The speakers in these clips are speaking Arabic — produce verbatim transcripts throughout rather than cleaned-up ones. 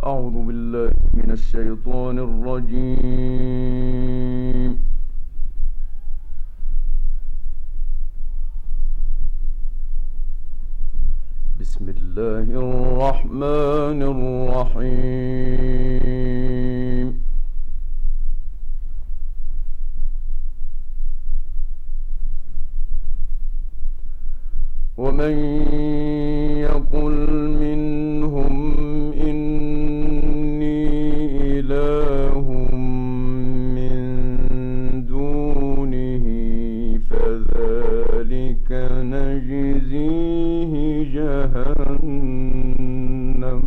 أعوذ بالله من الشيطان الرجيم. بسم الله الرحمن الرحيم. ومن يقل منهم إني إله من دونه فذلك نجزيه جهنم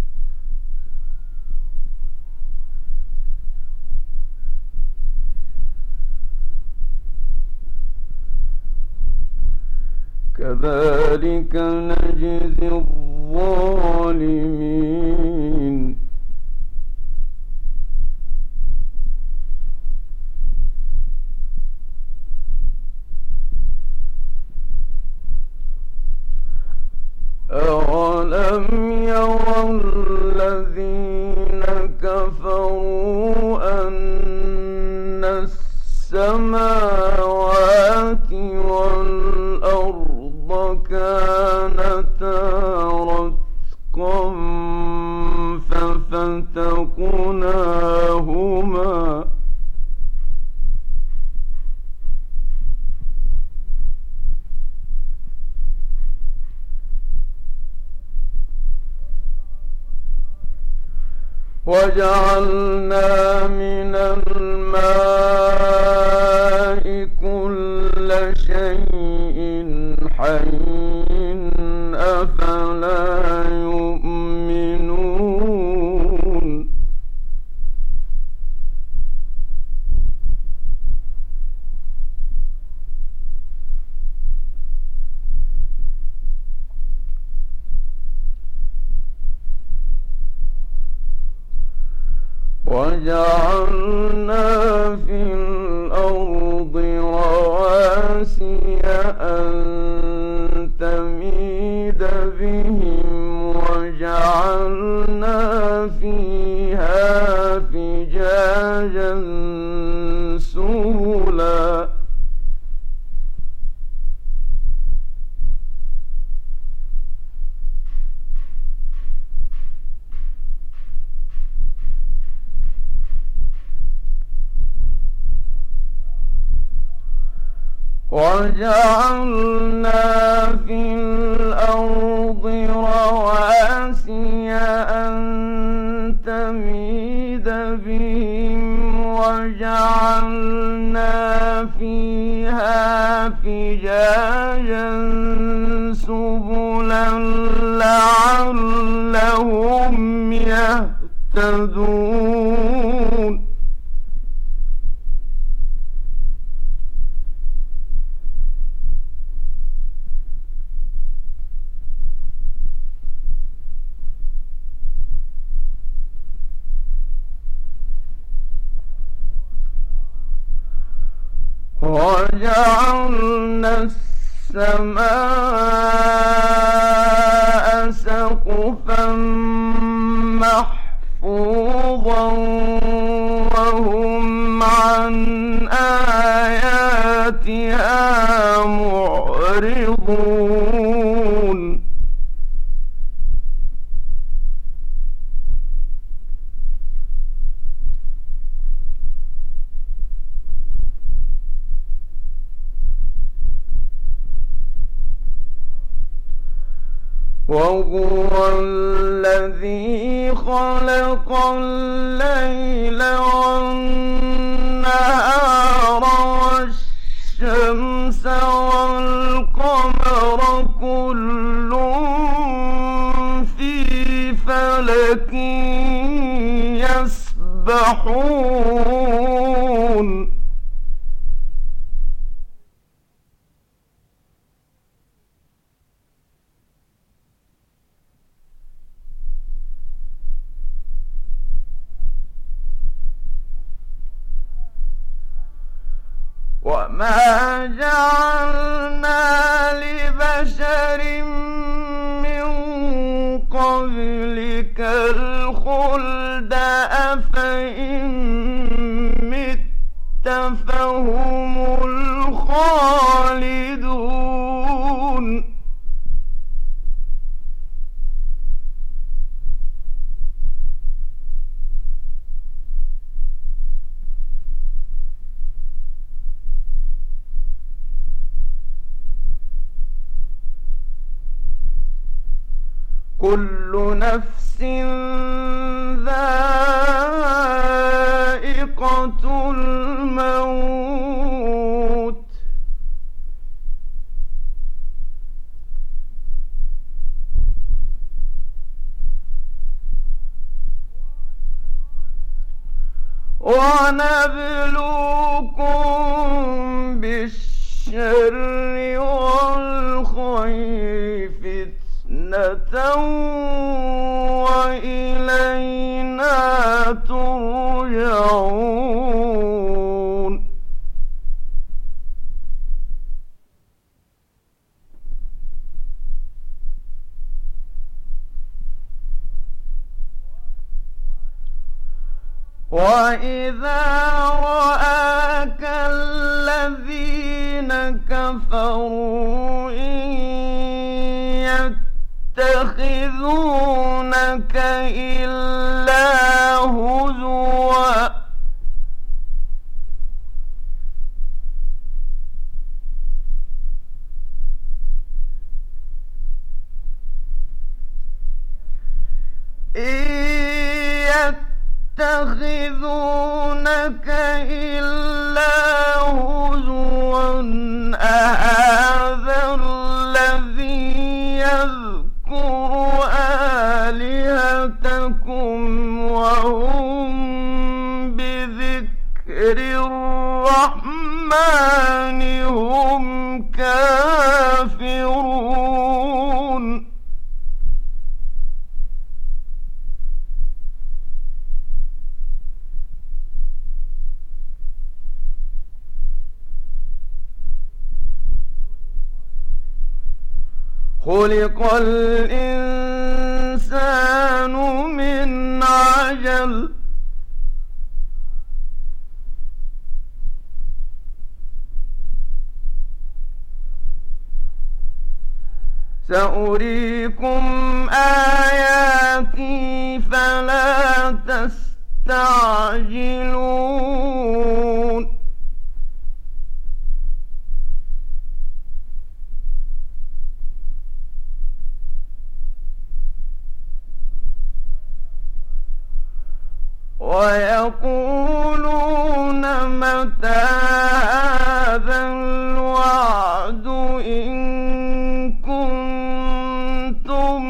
كذلك نجزي الظالمين. أولم يرى الذين كفروا أن السماوات والأرض كانتا رتقا ففتقناهما وجعلنا من الماء كل شيء حي أفلا يؤمنون. وجعلنا في الأرض رواسي أن تميد بهم وجعلنا فيها فجاجا سبلا وجعلنا في الأرض رواسي أن تميد بهم وجعلنا فيها فجاجا سبلا لعلهم يهتدون. وجعلنا السماء سقفا محفوظا وهم عن آياتها معرضون. وهو الذي خلق الليل والنهار والشمس والقمر كل في فلك يسبحون. وما جعلنا لبشر من قبلك الخلد كل نفس ذائقة الموت ونبلوكم بالشر والخير فتنة وإلينا ترجعون وإذا رآك الذين كفروا إن يتخذونك إلا هزوا يتخذونك إلا هزوا أهذا الذي يذكر آلهتكم وهم بذكر الرحمن هم كافرون خلق الإنسان من عجل سأريكم آياتي فلا تستعجلون ويقولون متى هذا الوعد إن كنتم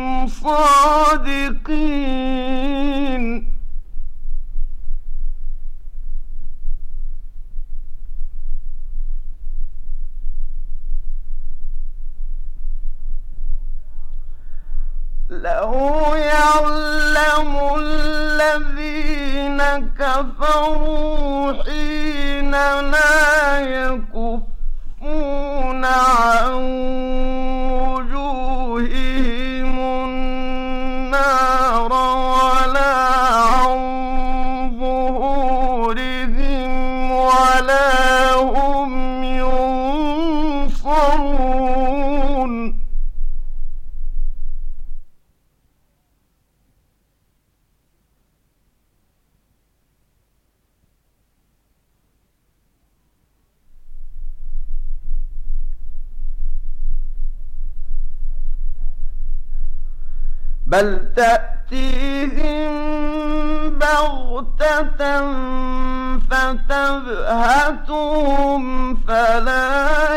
صادقين لو يعلم الذين كفروا حين لا يكفون عن وجوههم النار ولا عن ظهورهم ولا هم ينصرون بل تأتيهم بغتة فتبهتهم فلا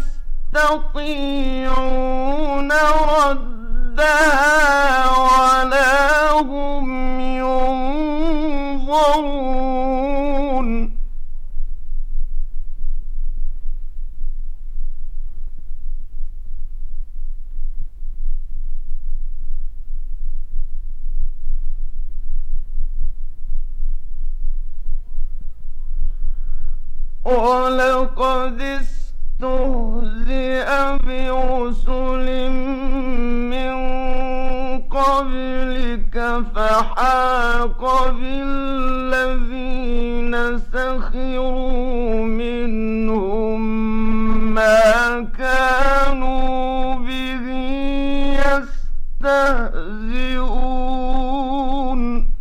يستطيعون ردها ولا هم ينظرون ولقد استهزئ برسل من قبلك فحاق بالذين سخروا منهم ما كانوا به يستهزئون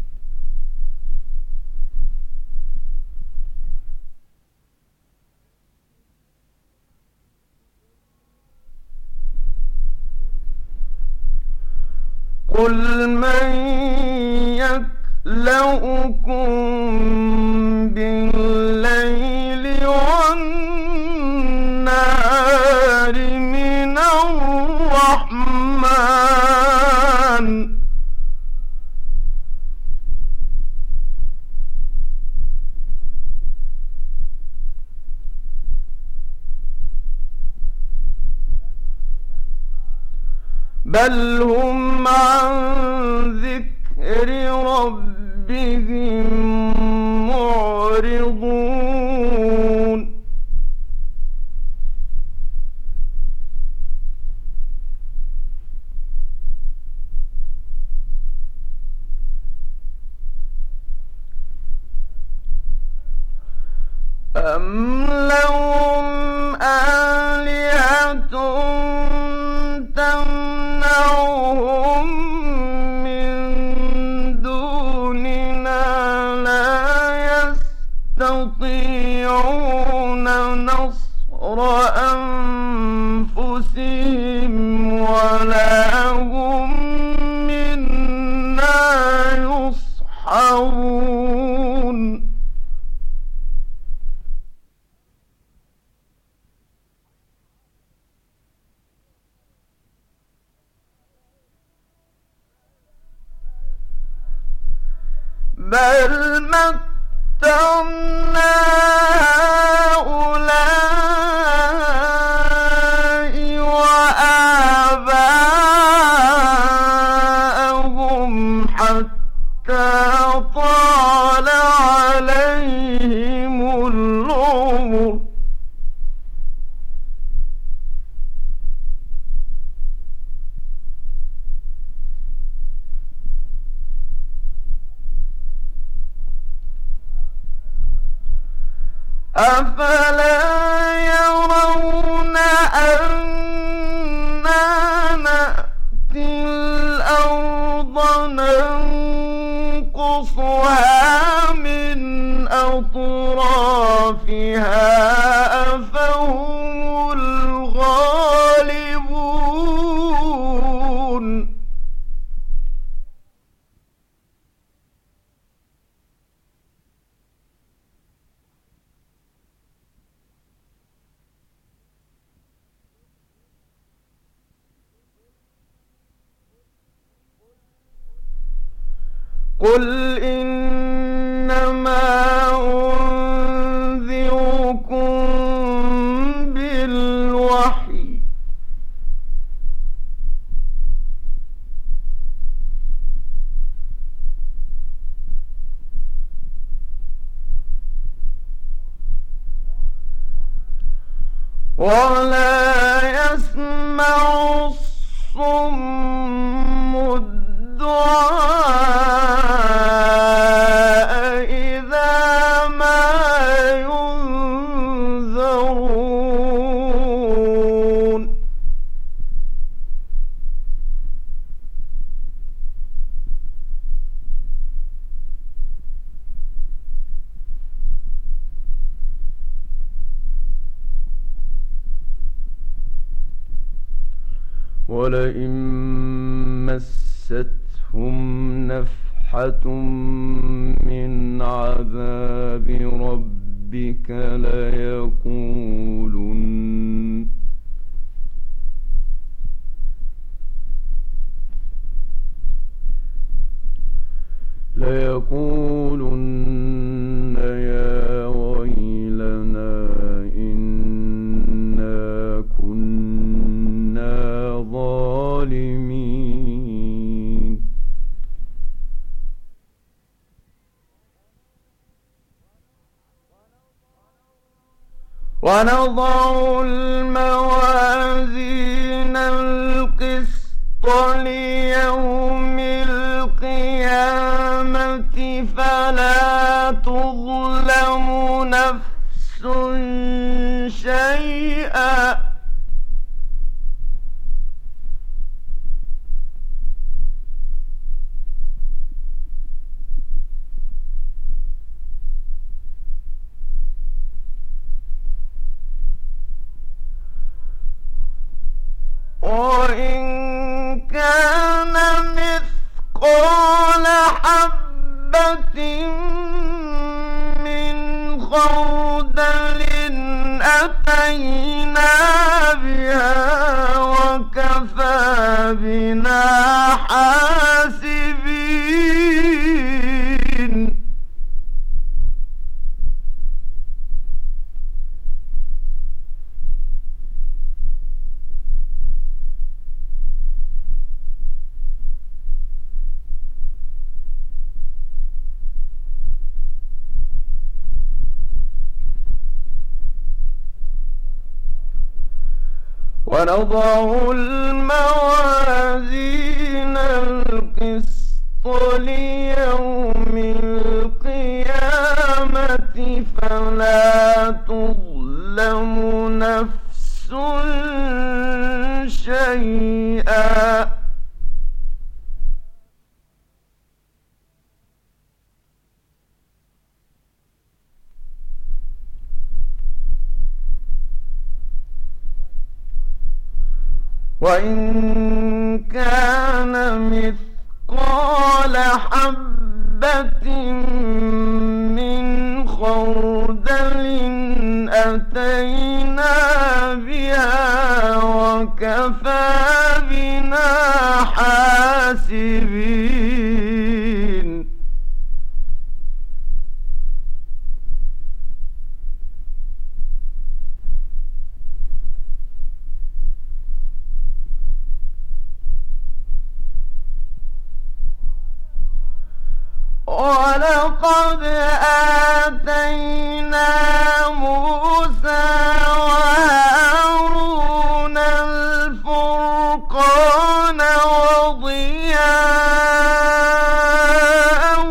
قل من يكلؤكم بالليل والنهار من الرحمن بل هم عن ذكر ربهم معرضون أم لهم آلهة تمنعهم من دوننا لا يستطيعون نصر أنفسهم ولا هم منا يصحبون بل متعنا هؤلاء وآباءهم حتى طال عليهم العمر أفلا يرون أنا نأتي الأرض ننقصها من أطرافها أفهم الغالبون قل إنما أنذركم بالوحي ولا يسمع الصم الدعاء إذا ما ينذرون ولئن مستهم نفحة من عذاب ربك ليقولن ليقولن يا ويلنا إنا كنا ظالمين ونضع الموازين القسط ليوم القيامة فلا تظلم نفس شيئا وإن كان مثل آتينا بها وكفى بنا حاسبين. ونضع الموازين القسط ليوم القيامة فلا تظلم نفس شيئا وإن كان مثقال حبة من خردل أتينا بها وكفى بنا حاسبين. ولقد آتينا موسى وهارون الفرقان وضياء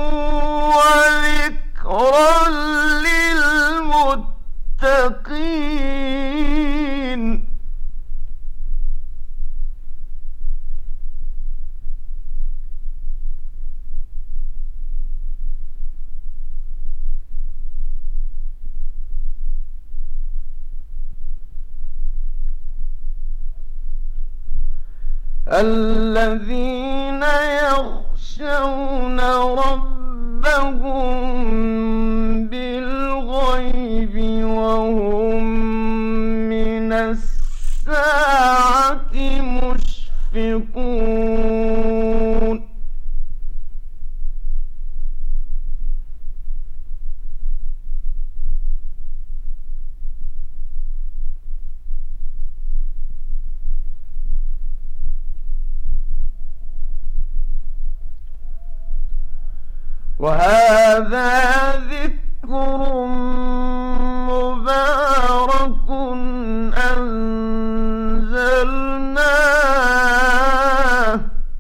وذكرا للمتقين. الذين يخشون ربهم بالغيب وهم من الساعة مشفقون. وهذا ذكر مبارك أنزلناه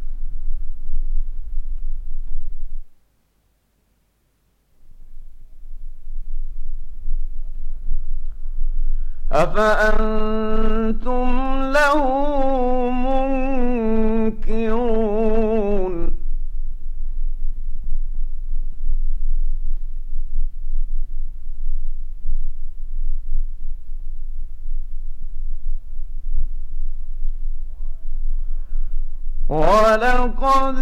أفأنتم له منكرون. ولقد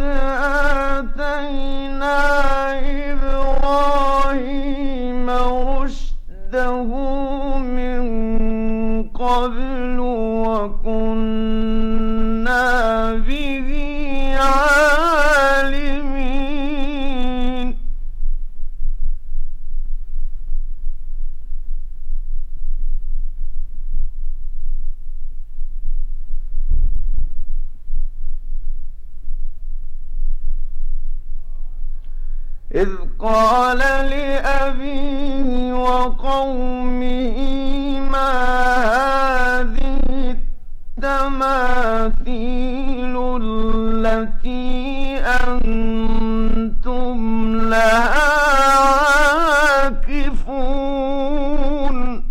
آتينا إبراهيم رشده من قبل وكنا به عالمين. إذ قال لأبيه وقومه ما هذه التماثيل التي أنتم لها عاكفون.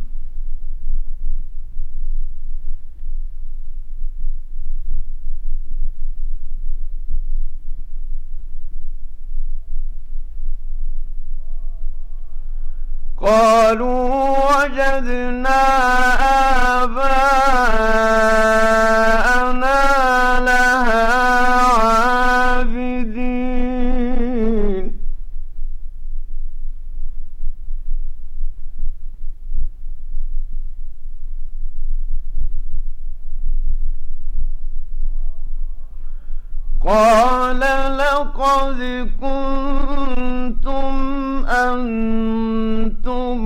قالوا وجدنا آباءنا لها عابدين. قال لقد كنتم أنتم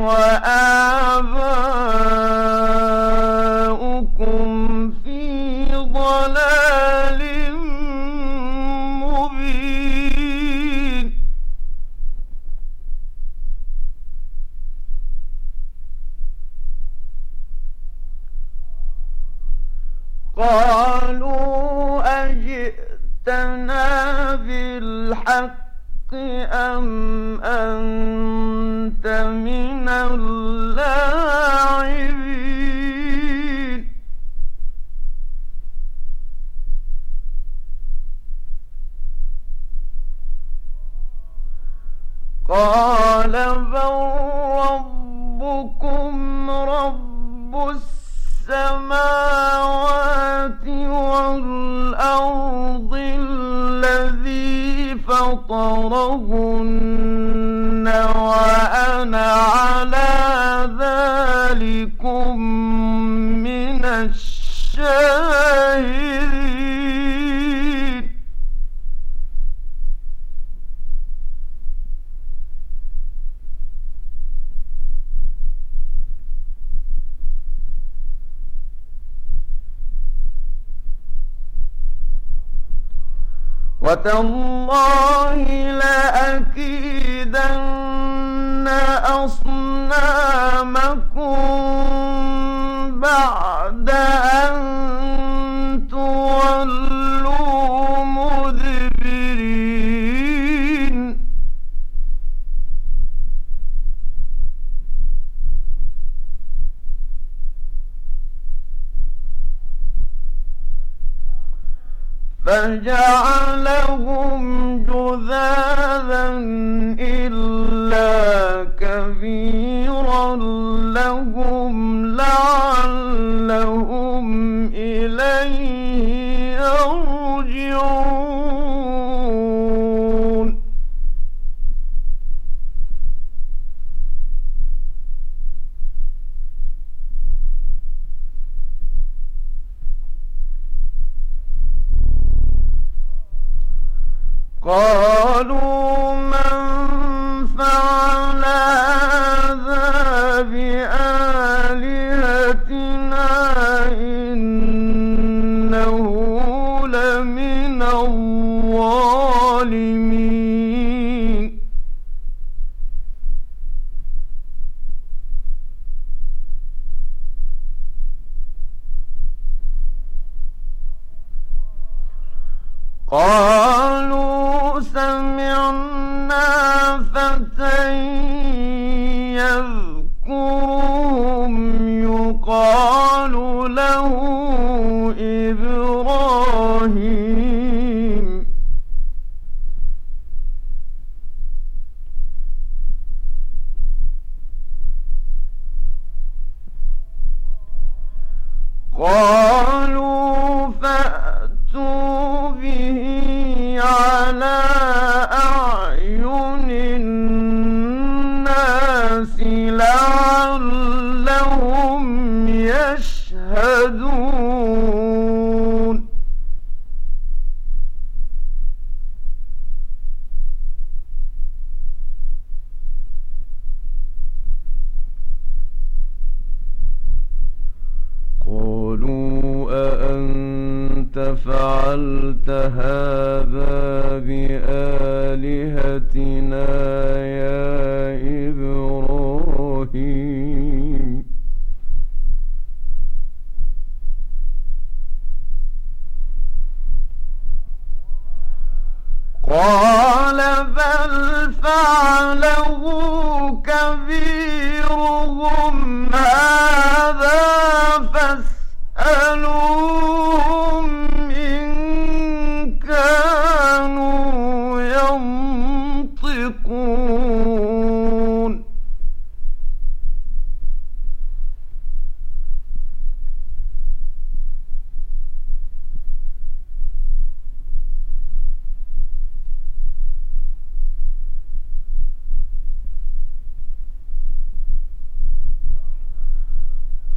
وآباؤكم في ضلال مبين قالوا أجئتنا بالحق أم أنت من اللاعبين قال بل ربكم رب السماوات والأرض الذي فطرهن وأنا على ذلكم من الشاهدين وتالله لأكيدن أصنامكم بعد أن تولوا مدبرين فجعلهم جذاذا إلا كبيرا لهم لعلهم إليه يرجعون قالوا من فعل هذا بآلهتنا إنه لمن الظالمين قالوا سمعنا فتى يذكرهم يقال له إبراهيم قالوا فأتوا به على أعين الناس لعلهم يشهدون قالوا أأنت فعلت هذا بآلهتنا يا إبراهيم قال بل فعله كبيرهم هذا فاسألوهم إن كانوا ينطقون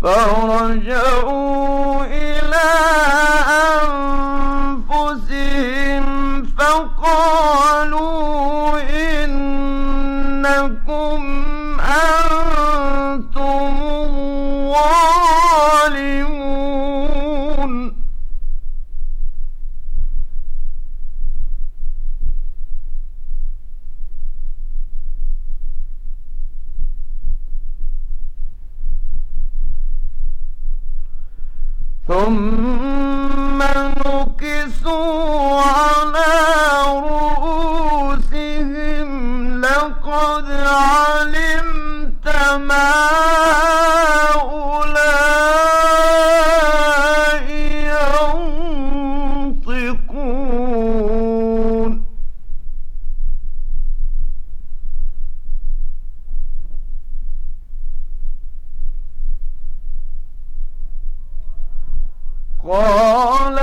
فرجعوا إلى أنفسهم لقالوا إنكم أنتم الظالمون ثم نكسوا على رؤوسهم لقد علمت ما هؤلاء ينطقون قال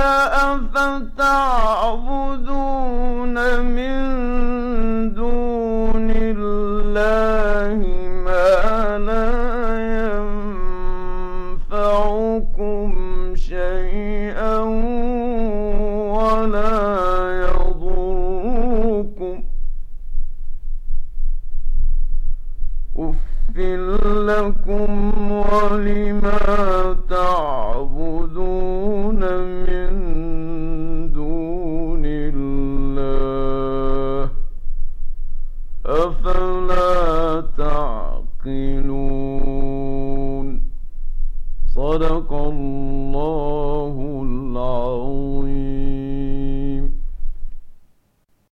أفتعبدون من دون الله ما لا ينفعكم شيئا ولا يضركم أف لكم ولما تعبدون من دون الله أفلا تعقلون صدق الله